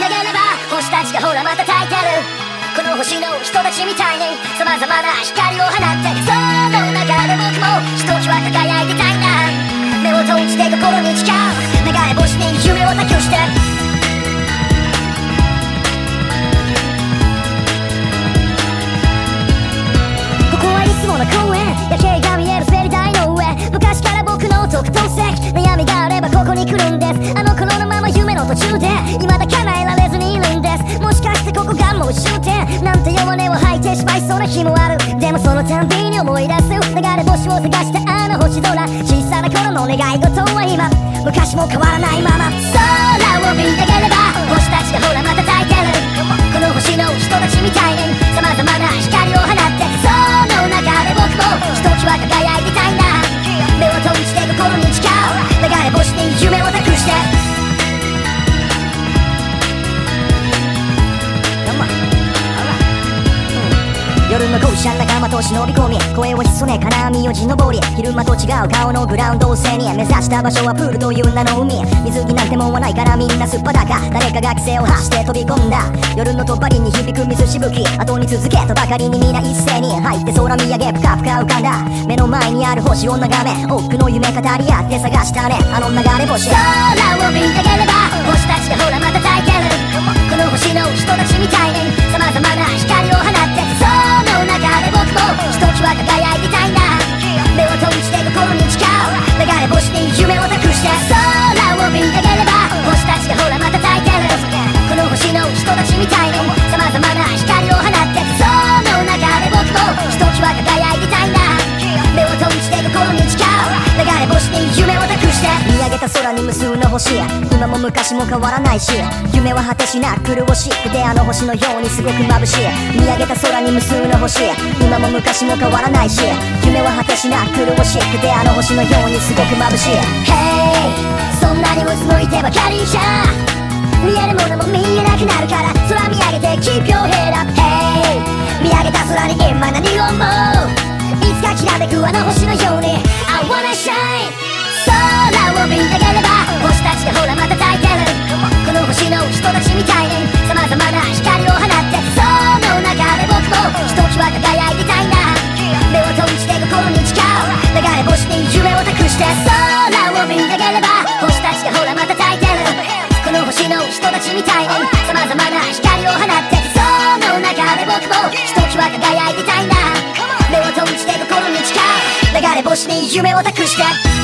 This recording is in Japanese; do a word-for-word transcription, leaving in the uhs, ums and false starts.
げれば星たちがほらまた焚いてる。この星の人たちみたいに様々な光を放ってその中で僕もひときわ輝いてたいな。目を閉じて心に誓う流れ星に夢を託してここはいつもの公園夜景が見える滑り台の上昔から僕の特等席悩みがあればここに来るんです。あの頃のまま夢の途中で未だ叶えられずにいるんです。もしかしてここがもう終点なんて弱音を吐いてしまいそうな日もある。でもそのたんびに思い出す流れ星を探したあの星空小さな頃の願い事は今昔も変わらないまま空を見上げれば星たちがほらまた焚いてる。この星の人たちみたいに様々な光を放ってその中で僕もひときわ輝いてたいな。目を閉じて心に誓う流れ星に夢を託して夜の校舎仲間と忍び込み声を潜め金網を地登り昼間と違う顔のグラウンドを背に目指した場所はプールという名の海。水着なんてもんはないからみんなすっぱだか誰かが規制を発して飛び込んだ。夜のとばりに響く水しぶき後に続けとばかりに皆一斉に入って空見上げぷかぷか浮かんだ。目の前にある星を眺め多くの夢語り合って探したねあの流れ星。空を見上げれば星たちがほらまた焚いてる。この星の人たちみたいに様々な光を放ってその中で僕もひときわ輝いてたいな。目を閉じて心に誓う流れ星に夢を託して空を見上げれば星たちがほらまた焚いてる。この星の人たちみたいに様々な光を放ってその中で僕もひときわ輝いてたいな。目を閉じて心に誓う流れ星に夢を託して見上げた空に無数の星今も昔も変わらないし夢は果てしなく苦しくてあの星のようにすごく眩しい。見上げた空に無数の星今も昔も変わらないし夢は果てしなく苦しくてあの星のようにすごく眩しい。Hey そんなにうつむいてばかりじゃ見えるものも見えなくなるから空見上げて Keep your head up Hey 見上げた空に今何を思ういつかきらめくあの星のように I wanna shine 空を見上げれば星たちがほらまた焚いてる。この星の人たちみたいに様々な光を放ってその中で僕もひときわ輝いてたいな。目を閉じて心に誓う流れ星に夢を託して空を見上げれば星たちがほらまた焚いてる。この星の人たちみたいに様々な光を放ってその中で僕もひときわ輝いてたいな。目を閉じて心に誓う流れ星に夢を託して